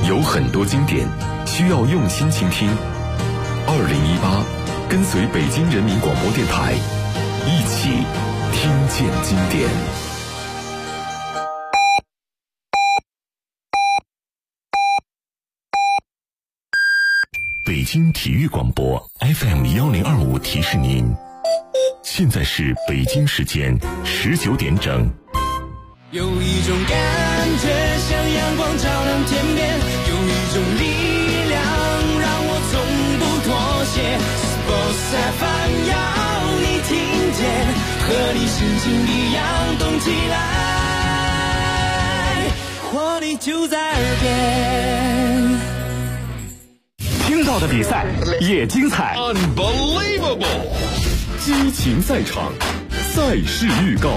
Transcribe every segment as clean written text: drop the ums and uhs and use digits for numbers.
有很多经典需要用心倾听。2018，跟随北京人民广播电台，一起听见经典。北京体育广播 FM1025提示您，现在是北京时间19点整。 有一种感觉像阳光照亮天边，有一种力量让我从不妥协。Sports FM 要你听见，和你心情一样动起来，活力就在耳边。 听到的比赛也精彩 Unbelievable， 激情赛场，赛事预告。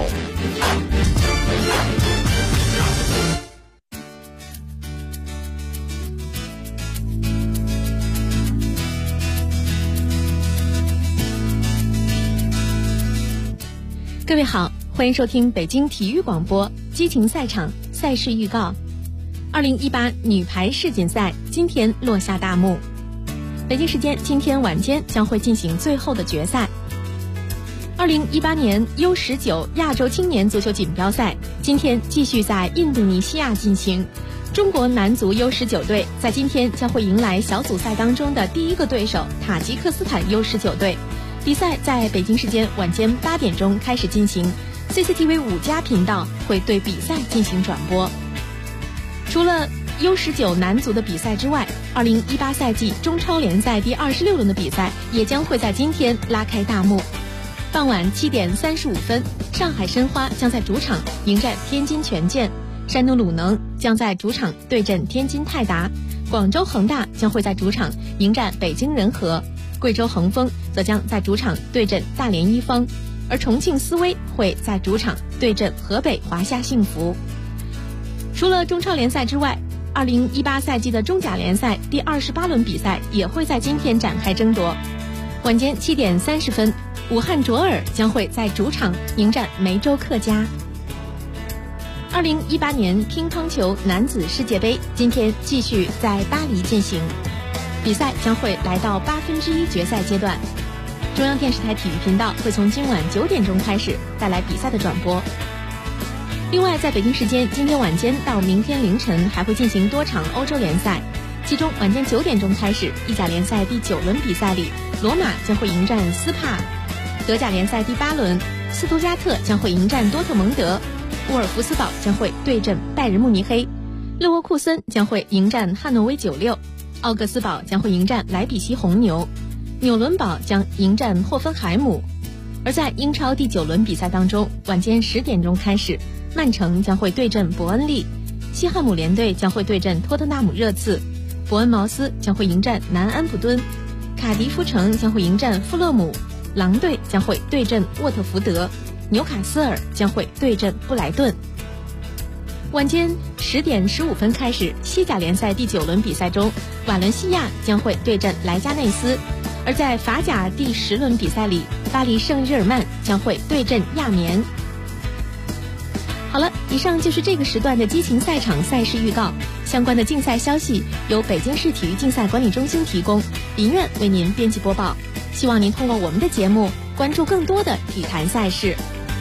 各位好，欢迎收听北京体育广播激情赛场赛事预告。2018女排世锦赛今天落下大幕，北京时间今天晚间将会进行最后的决赛。2018年 U19 亚洲青年足球锦标赛今天继续在印度尼西亚进行，中国男足 U19 队在今天将会迎来小组赛当中的第一个对手塔吉克斯坦 U19 队。比赛在北京时间晚间8点钟开始进行， CCTV 5+频道会对比赛进行转播。除了 U19 男足的比赛之外，2018赛季中超联赛第26轮的比赛也将会在今天拉开大幕。傍晚7点35分，上海申花将在主场迎战天津权健，山东鲁能将在主场对阵天津泰达，广州恒大将会在主场迎战北京人和，贵州恒丰则将在主场对阵大连一方，而重庆斯威会在主场对阵河北华夏幸福。除了中超联赛之外，2018赛季的中甲联赛第28轮比赛也会在今天展开争夺。晚间7点30分，武汉卓尔将会在主场迎战梅州客家。2018年乒乓球男子世界杯今天继续在巴黎进行，比赛将会来到1/8决赛阶段。中央电视台体育频道会从今晚9点钟开始带来比赛的转播。另外，在北京时间今天晚间到明天凌晨还会进行多场欧洲联赛，其中晚间9点钟开始，意甲联赛第9轮比赛里，罗马将会迎战斯帕；德甲联赛第8轮，斯图加特将会迎战多特蒙德，沃尔夫斯堡将会对阵拜仁慕尼黑，勒沃库森将会迎战汉诺威96，奥格斯堡将会迎战莱比锡红牛，纽伦堡将迎战霍芬海姆。而在英超第9轮比赛当中，晚间10点钟开始，曼城将会对阵伯恩利，西汉姆联队将会对阵托特纳姆热刺，伯恩茅斯将会迎战南安普敦，卡迪夫城将会迎战富勒姆，狼队将会对阵沃特福德，纽卡斯尔将会对阵布莱顿。晚间10点15分开始，西甲联赛第9轮比赛中，瓦伦西亚将会对阵莱加内斯，而在法甲第10轮比赛里，巴黎圣日耳曼将会对阵亚眠。好了，以上就是这个时段的激情赛场赛事预告，相关的竞赛消息由北京市体育竞赛管理中心提供，林苑为您编辑播报。希望您通过我们的节目关注更多的体坛赛事。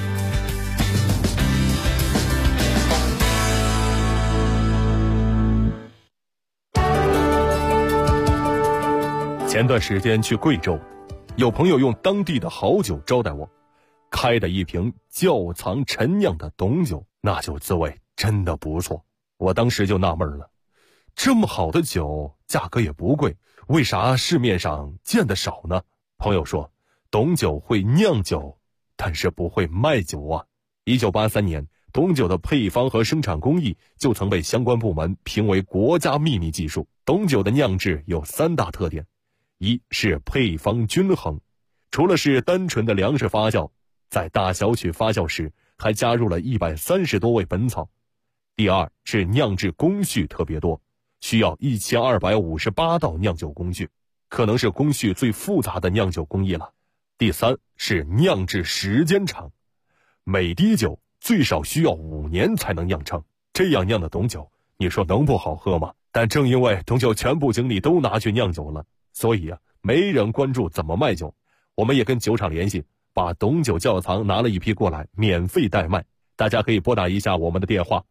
前段时间去贵州，有朋友用当地的好酒招待我，开的一瓶窖藏陈酿的董酒，那酒滋味真的不错。我当时就纳闷了，这么好的酒价格也不贵，为啥市面上见得少呢？朋友说，董酒会酿酒，但是不会卖酒啊。1983年，董酒的配方和生产工艺就曾被相关部门评为国家秘密技术。董酒的酿制有3大特点，一是配方均衡，除了是单纯的粮食发酵，在大小曲发酵时还加入了130多味本草。第二是酿制工序特别多，需要1258道酿酒工序，可能是工序最复杂的酿酒工艺了。第三是酿制时间长，每滴酒最少需要5年才能酿成，这样酿的董酒，你说能不好喝吗？ 但正因为董酒全部精力都拿去酿酒了，所以没人关注怎么卖酒。我们也跟酒厂联系，把董酒窖藏拿了一批过来，免费代卖。大家可以拨打一下我们的电话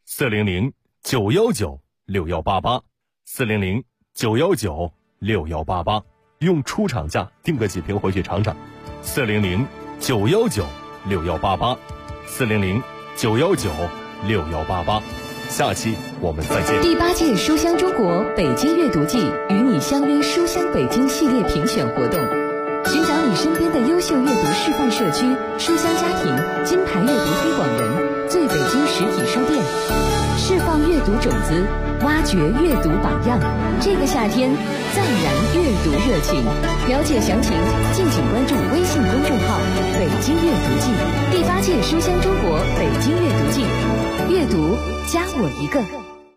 ：400-919-6188，400-919-6188，用出厂价订个几瓶回去尝尝。400-919-6188，400-919-6188。下期我们再见。 第8届书香中国北京阅读季与你相约书香北京系列评选活动，寻找你身边的优秀阅读示范社区、书香家庭、金牌阅读推广人、最北京实体书店，释放阅读种子，挖掘阅读榜样。这个夏天暂燃阅读热情，了解详情敬请关注微信公众号北京阅读季。第8届书香中国北京阅读季，阅读加我一个。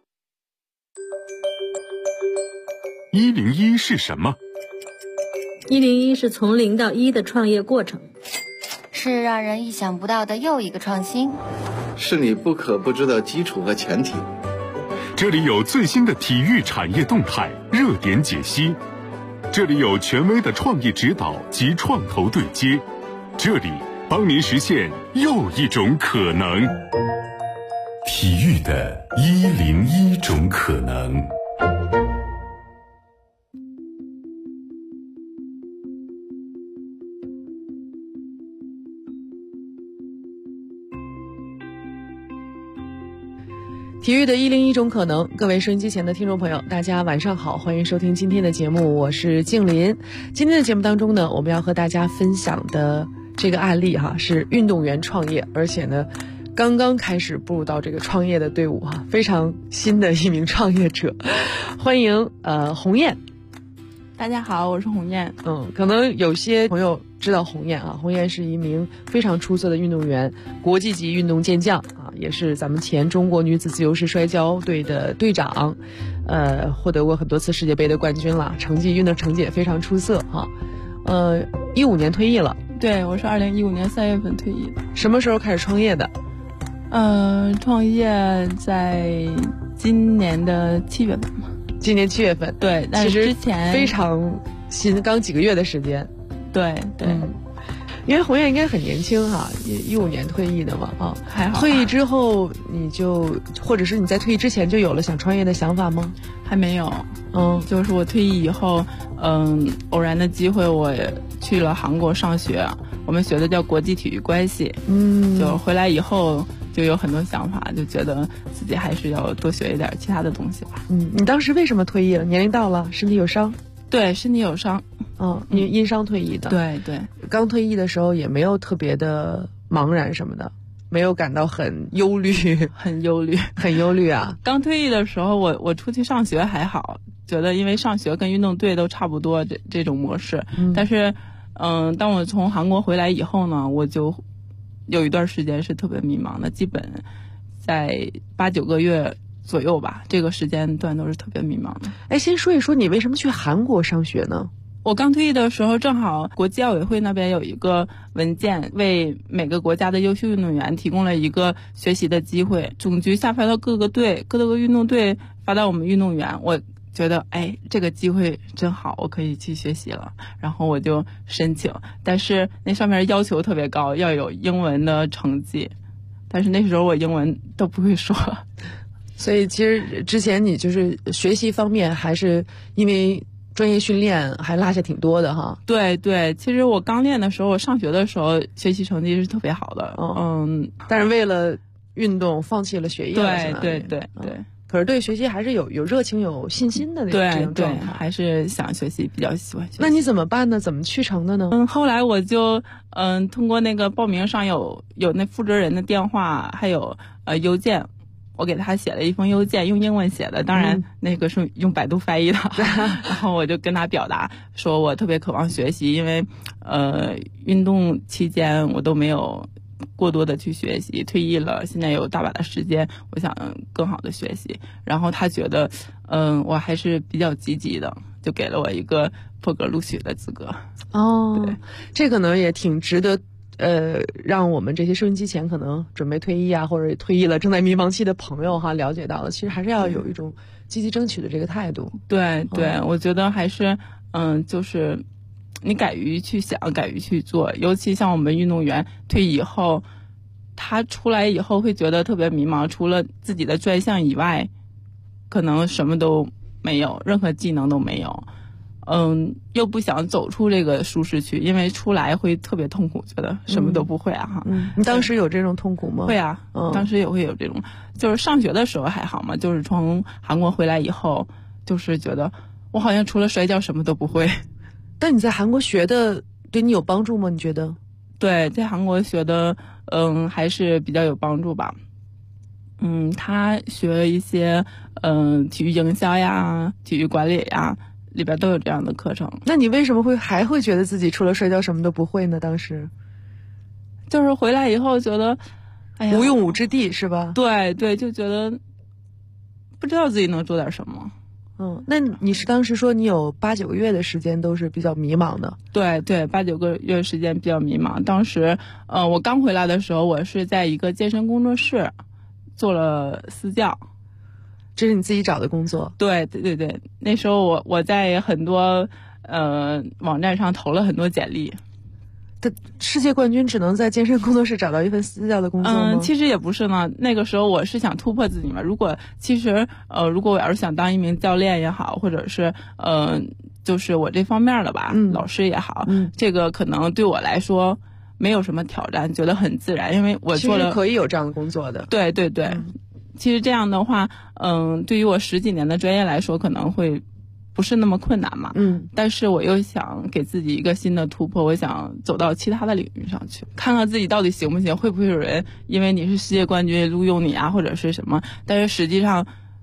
101是什么 ？101是从0到1的创业过程， 是让人意想不到的又一个创新， 是你不可不知的基础和前提。 这里有最新的体育产业动态、热点解析，这里有权威的创业指导及创投对接，这里帮您实现又一种可能。体育的101种可能。 体育的101种可能，各位收音机前的听众朋友，大家晚上好，欢迎收听今天的节目，我是静林。今天的节目当中呢，我们要和大家分享的这个案例是运动员创业，而且呢刚刚开始步入到这个创业的队伍非常新的一名创业者。欢迎鸿雁。 大家好，我是鸿雁。 可能有些朋友知道鸿雁鸿雁是一名非常出色的运动员，国际级运动健将也是咱们前中国女子自由式摔跤队的队长，获得过很多次世界杯的冠军了，运动成绩也非常出色15年退役了。 对，我是2015年3月份退役的。 什么时候开始创业的？ 创业在今年的7月份嘛。 今年7月份， 对，但是之前非常新，刚几个月的时间。 对对。 因为鸿雁应该很年轻15年退役的嘛还好。 退役之后你就，或者是你在退役之前就有了想创业的想法吗？ 还没有。就是我退役以后，偶然的机会我也去了韩国上学，我们学的叫国际体育关系。就回来以后就有很多想法，就觉得自己还是要多学一点其他的东西吧。 你当时为什么退役了？年龄到了，身体有伤？ 对，身体有伤。 因伤退役的。 对对。 刚退役的时候也没有特别的茫然什么的，没有感到很忧虑。 很忧虑啊。 刚退役的时候我出去上学还好，觉得因为上学跟运动队都差不多这种模式。但是当我从韩国回来以后呢，我就有一段时间是特别迷茫的，基本在8、9个月左右吧，这个时间段都是特别迷茫的。 先说一说你为什么去韩国上学呢？ 我刚退役的时候，正好国际奥委会那边有一个文件，为每个国家的优秀运动员提供了一个学习的机会。总局下发到各个运动队发到我们运动员，我觉得这个机会真好，我可以去学习了，然后我就申请。但是那上面要求特别高，要有英文的成绩，但是那时候我英文都不会说。 所以其实之前你就是学习方面还是因为专业训练还落下挺多的哈。 对对，其实我刚练的时候，我上学的时候学习成绩是特别好的。 但是为了运动放弃了学业。 对对对对。 可是对学习还是有热情有信心的那种状态。 还是想学习，比较喜欢学习。 那你怎么办呢？怎么去成的呢？ 后来我就通过那个报名上有那负责人的电话，还有邮件，我给他写了一封邮件，用英文写的，当然那个是用百度翻译的。然后我就跟他表达说我特别渴望学习，因为运动期间我都没有过多的去学习，退役了现在有大把的时间，我想更好的学习。然后他觉得我还是比较积极的，就给了我一个破格录取的资格。 对，这个呢也挺值得让我们这些收音机前可能准备退役啊，或者退役了正在迷茫期的朋友哈，了解到了，其实还是要有一种积极争取的这个态度。 对对，我觉得还是就是你敢于去想，敢于去做，尤其像我们运动员退役以后，他出来以后会觉得特别迷茫，除了自己的专项以外，可能什么都没有，任何技能都没有。又不想走出这个舒适区，因为出来会特别痛苦，觉得什么都不会啊哈。 你当时有这种痛苦吗？ 会啊，当时也会有这种，就是上学的时候还好嘛，就是从韩国回来以后，就是觉得我好像除了摔跤什么都不会。 但你在韩国学的对你有帮助吗？你觉得？ 对，在韩国学的还是比较有帮助吧。他学了一些体育营销呀、体育管理呀，里边都有这样的课程。 那你为什么还会觉得自己除了摔跤什么都不会呢？当时就是回来以后觉得，哎呀， 无用武之地是吧？ 对对，就觉得不知道自己能做点什么。 那你是当时说你有8、9个月的时间都是比较迷茫的？ 对对，8、9个月时间比较迷茫。当时我刚回来的时候，我是在一个健身工作室做了私教。 这是你自己找的工作？ 对对对对，那时候我在很多网站上投了很多简历。 世界冠军只能在健身工作室找到一份私教的工作吗？ 其实也不是呢。那个时候我是想突破自己嘛。如果我要是想当一名教练也好，或者是就是我这方面的吧，老师也好，这个可能对我来说没有什么挑战，觉得很自然，因为我做了其实可以有这样的工作的。 对对对。其实这样的话，对于我10几年的专业来说，可能会不是那么困难嘛。但是我又想给自己一个新的突破，我想走到其他的领域上去，看看自己到底行不行，会不会有人因为你是世界冠军录用你啊，或者是什么？但是实际上，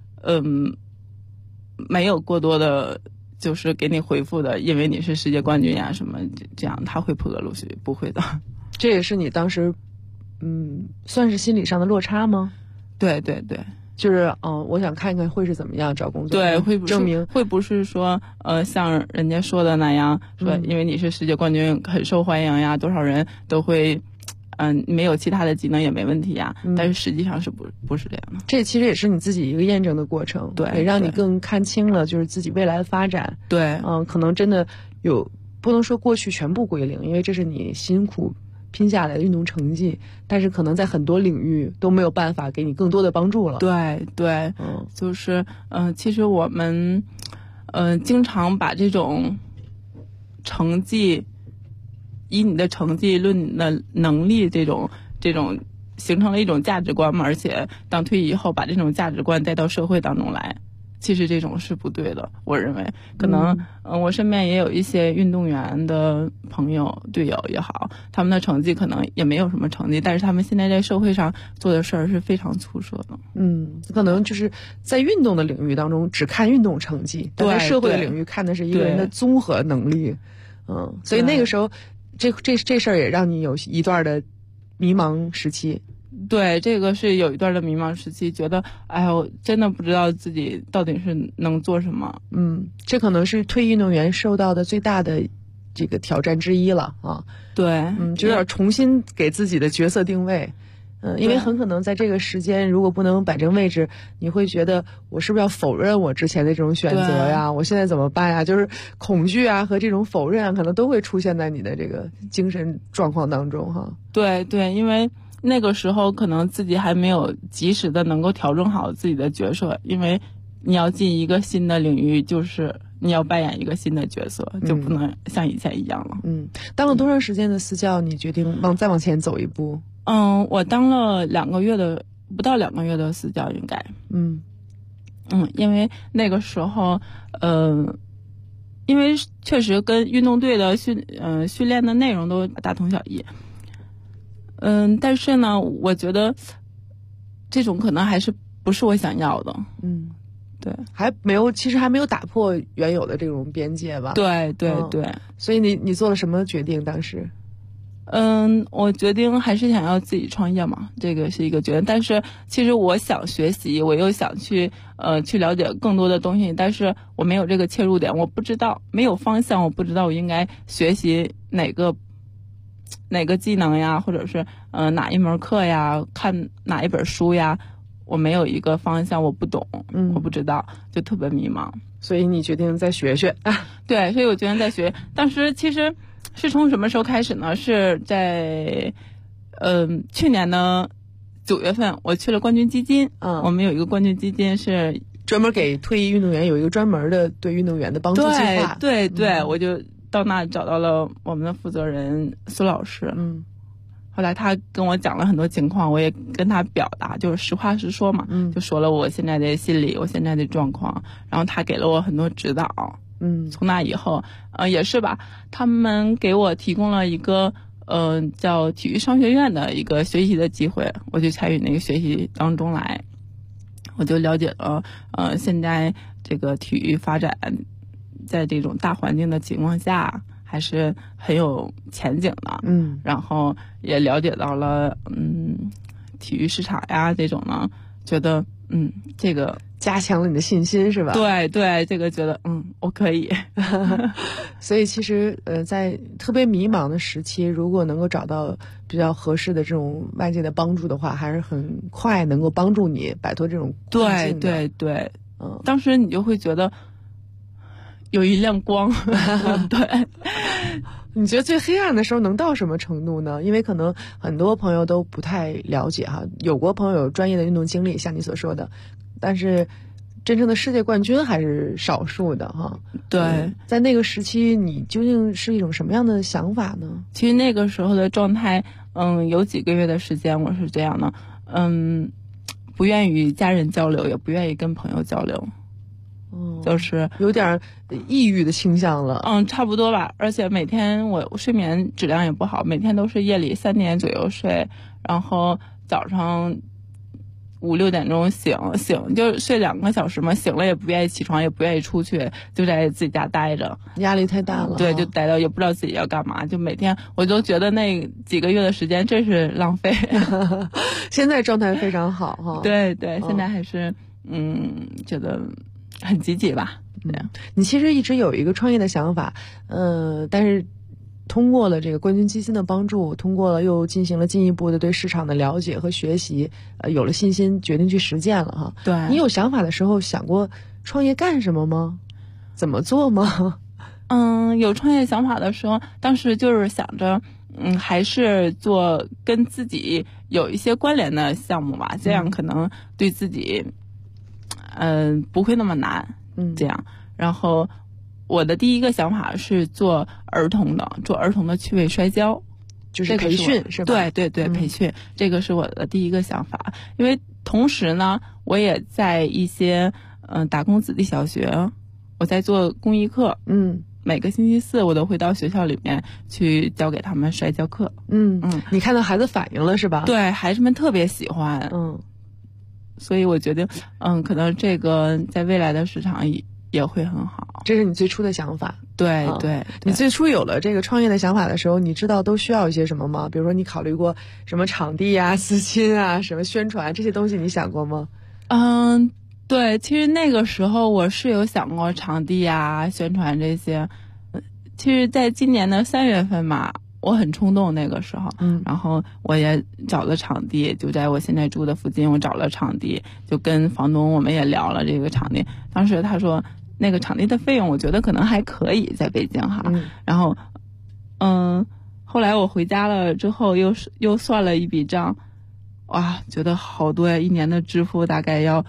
没有过多的，就是给你回复的，因为你是世界冠军呀什么这样，他会破格录取，不会的。 这也是你当时，算是心理上的落差吗？ 对对对， 就是我想看看会是怎么样找工作。 对，会证明会不是说像人家说的那样，说因为你是世界冠军很受欢迎呀，多少人都会没有其他的技能也没问题呀。但是实际上是不是这样的。 这其实也是你自己一个验证的过程， 对， 也让你更看清了就是自己未来的发展。 对， 可能真的不能说过去全部归零，因为这是你辛苦拼下来的运动成绩，但是可能在很多领域都没有办法给你更多的帮助了。 对对，就是其实我们经常把这种成绩以你的成绩论你的能力这种形成了一种价值观嘛，而且当退役以后把这种价值观带到社会当中来，其实这种是不对的。我认为可能我身边也有一些运动员的朋友队友也好，他们的成绩可能也没有什么成绩，但是他们现在在社会上做的事儿是非常出色的。 可能就是在运动的领域当中只看运动成绩，但在社会的领域看的是一个人的综合能力。所以那个时候这事儿也让你有一段的迷茫时期。 对，这个是有一段的迷茫时期，觉得哎呦，真的不知道自己到底是能做什么。 这可能是退役运动员受到的最大的这个挑战之一了啊。 对， 就要重新给自己的角色定位。因为很可能在这个时间如果不能摆正位置，你会觉得我是不是要否认我之前的这种选择呀？我现在怎么办呀？就是恐惧啊和这种否认啊，可能都会出现在你的这个精神状况当中哈。 对对，因为那个时候可能自己还没有及时的能够调整好自己的角色，因为你要进一个新的领域，就是你要扮演一个新的角色，就不能像以前一样了。 当了多长时间的私教，你决定再往前走一步？ 我当了不到2个月的私教应该。因为那个时候因为确实跟运动队的训练的内容都大同小异。但是呢，我觉得这种可能还是不是我想要的。对， 其实还没有打破原有的这种边界吧。 对对对。 所以你做了什么决定当时？ 我决定还是想要自己创业嘛，这个是一个决定。但是其实我想学习，我又想去了解更多的东西，但是我没有这个切入点，我不知道，没有方向，我不知道我应该学习哪个哪个技能呀，或者是哪一门课呀，看哪一本书呀，我没有一个方向，我不懂，我不知道，就特别迷茫。 所以你决定再学学。 对，所以我决定再学。当时其实是从什么时候开始呢？是在去年的9月份，我去了冠军基金。我们有一个冠军基金是专门给退役运动员有一个专门的对运动员的帮助计划。 对，我就到那找到了我们的负责人苏老师。后来他跟我讲了很多情况，我也跟他表达，就是实话实说嘛。就说了我现在的心理，我现在的状况，然后他给了我很多指导。从那以后，也是吧，他们给我提供了一个叫体育商学院的一个学习的机会，我就参与那个学习当中来，我就了解了现在这个体育发展在这种大环境的情况下还是很有前景的。然后也了解到了体育市场呀这种呢，觉得这个加强了你的信心是吧？ 对，这个觉得我可以。 所以其实在特别迷茫的时期，如果能够找到比较合适的这种外界的帮助的话，还是很快能够帮助你摆脱这种困境的。 对，当时你就会觉得有一亮光。对。 你觉得最黑暗的时候能到什么程度呢？因为可能很多朋友都不太了解哈，有过朋友有专业的运动经历，像你所说的，但是真正的世界冠军还是少数的哈。 对， 在那个时期，你究竟是一种什么样的想法呢？ 其实那个时候的状态，有几个月的时间我是这样的，不愿意与家人交流，也不愿意跟朋友交流。就是有点抑郁的倾向了。 差不多吧。而且每天我睡眠质量也不好，每天都是夜里3点左右睡，然后早上5、6点钟醒就睡2个小时嘛，醒了也不愿意起床，也不愿意出去，就在自己家待着， 压力太大了。 对，就待到也不知道自己要干嘛，就每天我都觉得那几个月的时间真是浪费。 现在状态非常好哈。 对，现在还是觉得很积极吧。 你其实一直有一个创业的想法，但是通过了这个冠军基金的帮助，通过了又进行了进一步的对市场的了解和学习，有了信心，决定去实践了哈。 对， 你有想法的时候想过创业干什么吗？怎么做吗？ 有创业想法的时候，当时就是想着，还是做跟自己有一些关联的项目吧，这样可能对自己不会那么难。这样。然后我的第一个想法是做儿童的趣味摔跤， 就是培训是吧？ 对，培训，这个是我的第一个想法。因为同时呢，我也在一些打工子弟小学，我在做公益课。每个星期4我都会到学校里面去教给他们摔跤课。 你看到孩子反应了是吧？ 对，孩子们特别喜欢。所以我决定可能这个在未来的市场也会很好。 这是你最初的想法。 对， 你最初有了这个创业的想法的时候，你知道都需要一些什么吗？比如说你考虑过什么场地啊、资金啊、什么宣传这些东西，你想过吗？ 对，其实那个时候我是有想过场地啊、宣传这些。其实在今年的3月份嘛，我很冲动那个时候，然后我也找了场地，就在我现在住的附近，我找了场地，就跟房东我们也聊了这个场地。当时他说那个场地的费用我觉得可能还可以在北京哈。然后后来我回家了之后又算了一笔账，哇，觉得好多呀，1年的支付大概要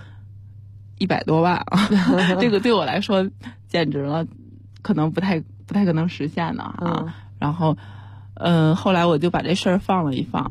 100多万啊。这个对我来说简直了，可能不太可能实现的啊。然后后来我就把这事儿放了一放，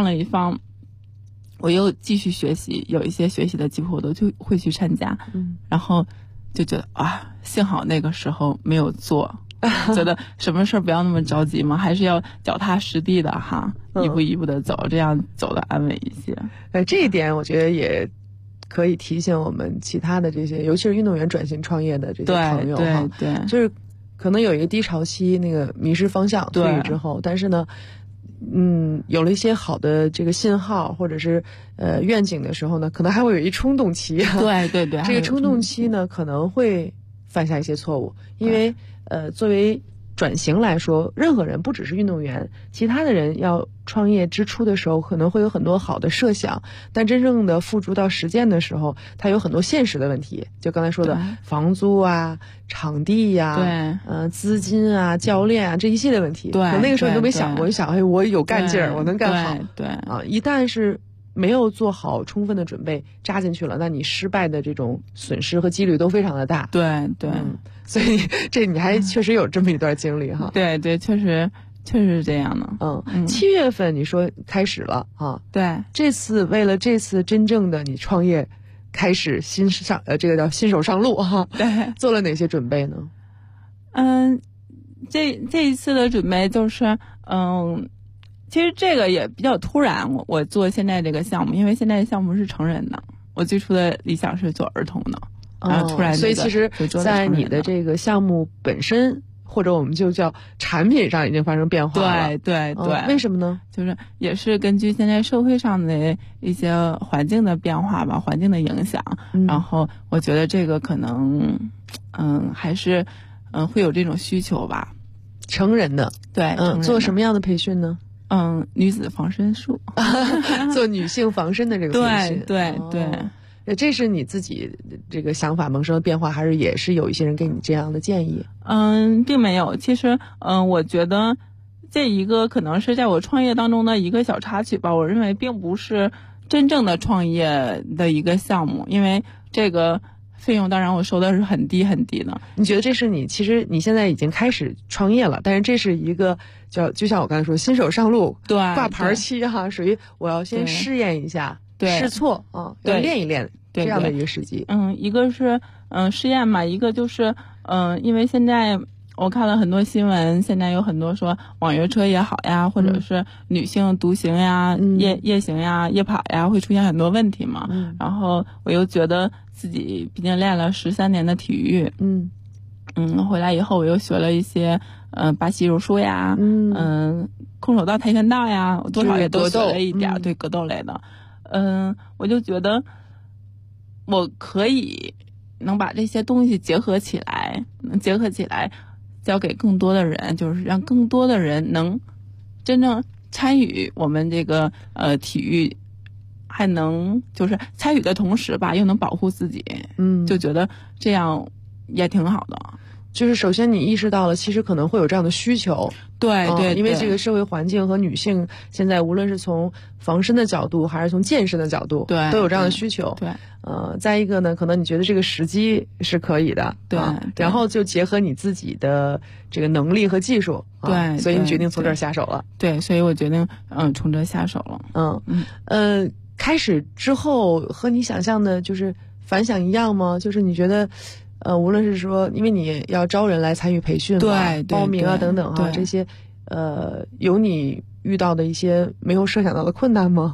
我又继续学习，有一些学习的机会我都就会去参加。然后就觉得幸好那个时候没有做，觉得什么事儿不要那么着急嘛，还是要脚踏实地的哈，一步一步的走，这样走的安稳一些。 这一点我觉得也可以提醒我们其他的这些，尤其是运动员转型创业的这些朋友哈。 对， 就是可能有一个低潮期，那个迷失方向退役之后，但是呢有了一些好的这个信号或者是愿景的时候呢，可能还会有一冲动期。 对， 这个冲动期呢可能会犯下一些错误，因为作为转型来说，任何人不只是运动员，其他的人要创业之初的时候可能会有很多好的设想，但真正的付诸到实践的时候，它有很多现实的问题，就刚才说的房租啊、场地呀、资金啊、教练啊这一系列问题。 对， 那个时候你都没想过，就想哎，我有干劲儿，我能干好。 对啊，一旦是没有做好充分的准备扎进去了，那你失败的这种损失和几率都非常的大。 对， 所以这你还确实有这么一段经历哈。 对，确实是这样的。 7月份你说开始了啊？ 对， 为了这次真正的你创业开始这个叫新手上路哈。 对， 做了哪些准备呢？ 这一次的准备就是其实这个也比较突然，我做现在这个项目，因为现在项目是成人的，我最初的理想是做儿童的，然后突然所以其实在你的这个项目本身，或者我们就叫产品上已经发生变化了。 对， 为什么呢？ 就是也是根据现在社会上的一些环境的变化吧，环境的影响，然后我觉得这个可能还是会有这种需求吧。 成人的， 对， 做什么样的培训呢？ 女子防身术， 做女性防身的这个培训。 对， 这是你自己这个想法萌生的变化，还是也是有一些人给你这样的建议？ 并没有。其实，我觉得这一个可能是在我创业当中的一个小插曲吧。我认为并不是真正的创业的一个项目，因为这个费用当然我收的是很低很低的。 你觉得这是其实你现在已经开始创业了，但是这是一个就像我刚才说新手上路， 对， 挂牌期哈，属于我要先试验一下，试错啊，要练一练这样的一个时机。 一个是试验嘛，一个就是因为现在我看了很多新闻，现在有很多说网约车也好呀，或者是女性独行呀、夜行呀、夜跑呀，会出现很多问题嘛。然后我又觉得自己毕竟练了13年的体育，回来以后我又学了一些巴西柔术呀，空手道、跆拳道呀，我多少也都学了一点，对，格斗类的。我就觉得我可以能把这些东西结合起来，交给更多的人，就是让更多的人能真正参与我们这个体育，还能就是参与的同时吧，又能保护自己，就觉得这样也挺好的。 就是首先你意识到了其实可能会有这样的需求， 对， 因为这个社会环境和女性现在无论是从防身的角度还是从健身的角度， 对， 都有这样的需求。 对， 再一个呢，可能你觉得这个时机是可以的， 对， 然后就结合你自己的这个能力和技术， 对， 所以你决定从这儿下手了。 对，所以我决定从这下手了。 开始之后和你想象的就是反响一样吗？就是你觉得无论是说，因为你要招人来参与培训， 对， 报名啊等等这些，有你遇到的一些没有设想到的困难吗？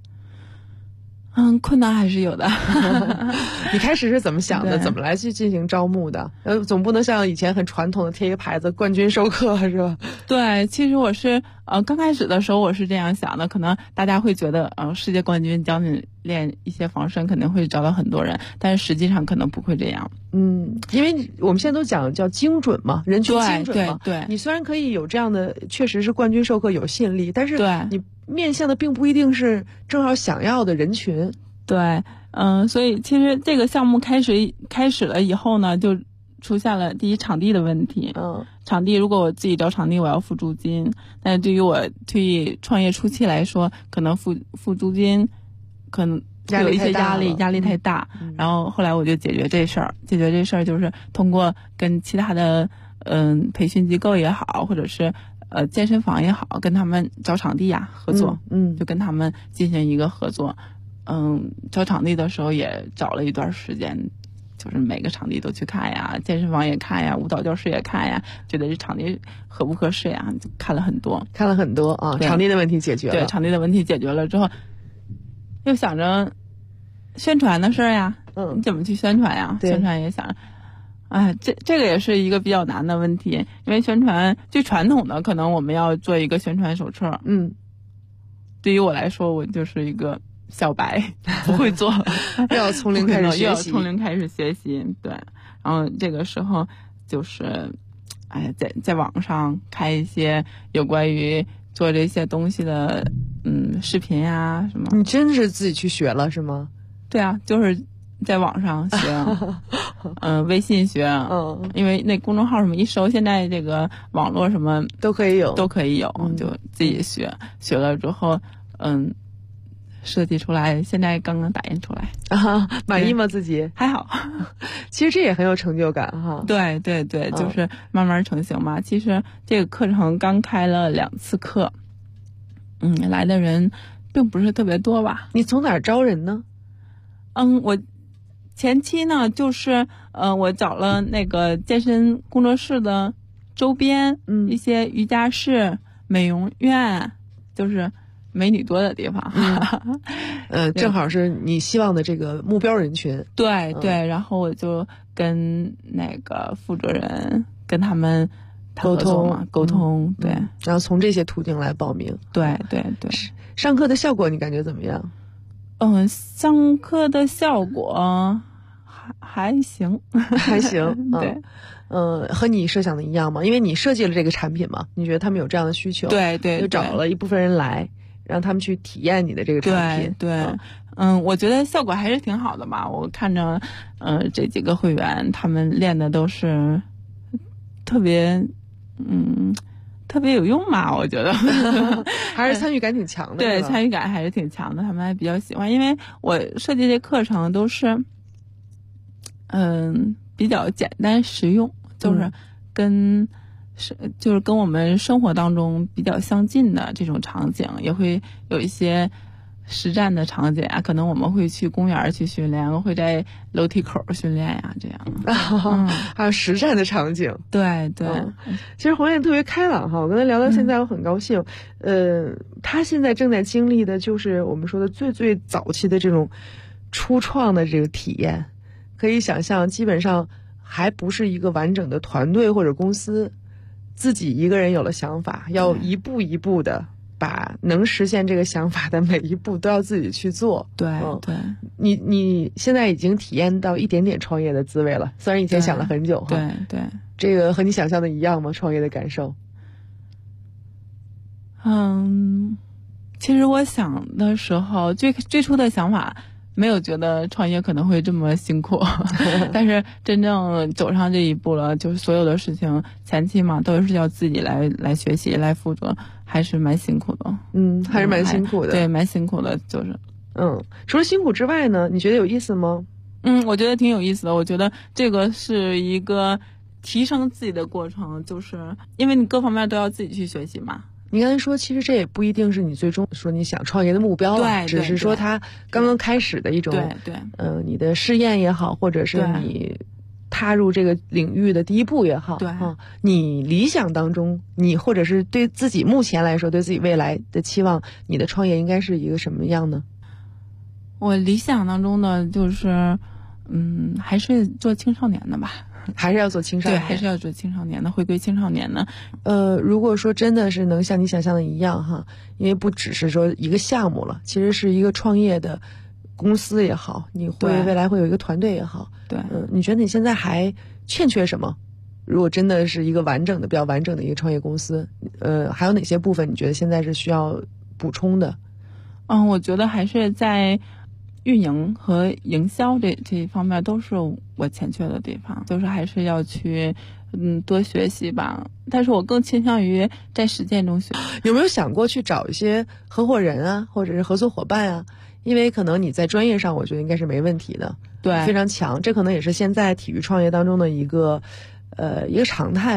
困难还是有的。 你开始是怎么想的？怎么来去进行招募的？总不能像以前很传统的贴一个牌子冠军授课是吧？ 对，其实我是刚开始的时候我是这样想的，可能大家会觉得世界冠军教你练一些防身肯定会招到很多人，但是实际上可能不会这样。 因为我们现在都讲叫精准嘛，人群精准嘛。 对， 你虽然可以有这样的，确实是冠军授课有吸引力，但是你面向的并不一定是正好想要的人群。 对，所以其实这个项目开始了以后呢，就出现了第一场地的问题。场地如果我自己找场地，我要付租金，但是对于我创业初期来说，可能付租金可能有一些压力太大。然后后来我就解决这事儿就是通过跟其他的培训机构也好，或者是健身房也好，跟他们找场地呀合作，就跟他们进行一个合作。找场地的时候也找了一段时间，就是每个场地都去看呀，健身房也看呀，舞蹈教室也看呀，觉得这场地合不合适呀，就看了很多啊。场地的问题解决了， 对，场地的问题解决了之后，又想着宣传的事儿呀，你怎么去宣传呀？宣传也想，这个也是一个比较难的问题，因为宣传最传统的可能我们要做一个宣传手册，对于我来说，我就是一个小白，不会做， 要从零开始学习， 对。然后这个时候就是在网上看一些有关于做这些东西的视频呀什么。 你真是自己去学了是吗？ 对啊，就是在网上学，微信学，因为那公众号什么一搜，现在这个网络什么都可以有， 就自己学了之后，设计出来，现在刚刚打印出来啊，满意吗？自己还好， 其实这也很有成就感哈。 对，就是慢慢成型嘛。其实这个课程刚开了2次课，来的人并不是特别多吧？ 你从哪儿招人呢？ 我前期呢，就是我找了那个健身工作室的周边，一些瑜伽室、美容院，就是美女多的地方。 正好是你希望的这个目标人群。 对，然后我就跟那个负责人跟他们沟通，对， 然后从这些途径来报名。 对。 上课的效果你感觉怎么样？ 上课的效果还行，对。 和你设想的一样吗？因为你设计了这个产品嘛，你觉得他们有这样的需求， 对， 就找了一部分人来，让他们去体验你的这个产品。 对，我觉得效果还是挺好的吧。我看着，这几个会员他们练的都是特别有用吧，我觉得还是参与感挺强的。 对，参与感还是挺强的，他们还比较喜欢。因为我设计这课程都是，比较简单实用，就是跟我们生活当中比较相近的这种场景，也会有一些实战的场景啊，可能我们会去公园去训练，会在楼梯口训练呀，这样。 还有实战的场景。 对。 其实红艳特别开朗哈，我跟他聊到现在，我很高兴。他现在正在经历的就是我们说的最早期的这种初创的这个体验。可以想象，基本上还不是一个完整的团队或者公司，自己一个人有了想法，要一步一步的把能实现这个想法的每一步都要自己去做。 对。 你现在已经体验到一点点创业的滋味了，虽然以前想了很久哈。 对。 这个和你想象的一样吗？创业的感受？ 其实我想的时候，最初的想法没有觉得创业可能会这么辛苦，但是真正走上这一步了，就是所有的事情前期嘛，都是要自己来学习来负责，还是蛮辛苦的。 还是蛮辛苦的。 对，蛮辛苦的，就是。 除了辛苦之外呢，你觉得有意思吗？ 我觉得挺有意思的。我觉得这个是一个提升自己的过程，就是因为你各方面都要自己去学习嘛。 你刚才说，其实这也不一定是你最终说你想创业的目标了， 对， 只是说它刚刚开始的一种， 对， 你的试验也好，或者是你踏入这个领域的第一步也好， 对， 你理想当中，你或者是对自己目前来说，对自己未来的期望，你的创业应该是一个什么样呢？ 我理想当中的就是，还是做青少年的吧。 还是要做青少年， 对，还是要做青少年的，回归青少年的。 如果说真的是能像你想象的一样哈，因为不只是说一个项目了，其实是一个创业的公司也好，你会未来会有一个团队也好， 对， 你觉得你现在还欠缺什么？如果真的是一个比较完整的一个创业公司，还有哪些部分你觉得现在是需要补充的？ 我觉得还是在运营和营销这一方面都是我欠缺的地方，就是还是要去多学习吧。但是我更倾向于在实践中学。 有没有想过去找一些合伙人啊，或者是合作伙伴啊？因为可能你在专业上，我觉得应该是没问题的， 对， 非常强。这可能也是现在体育创业当中的一个常态。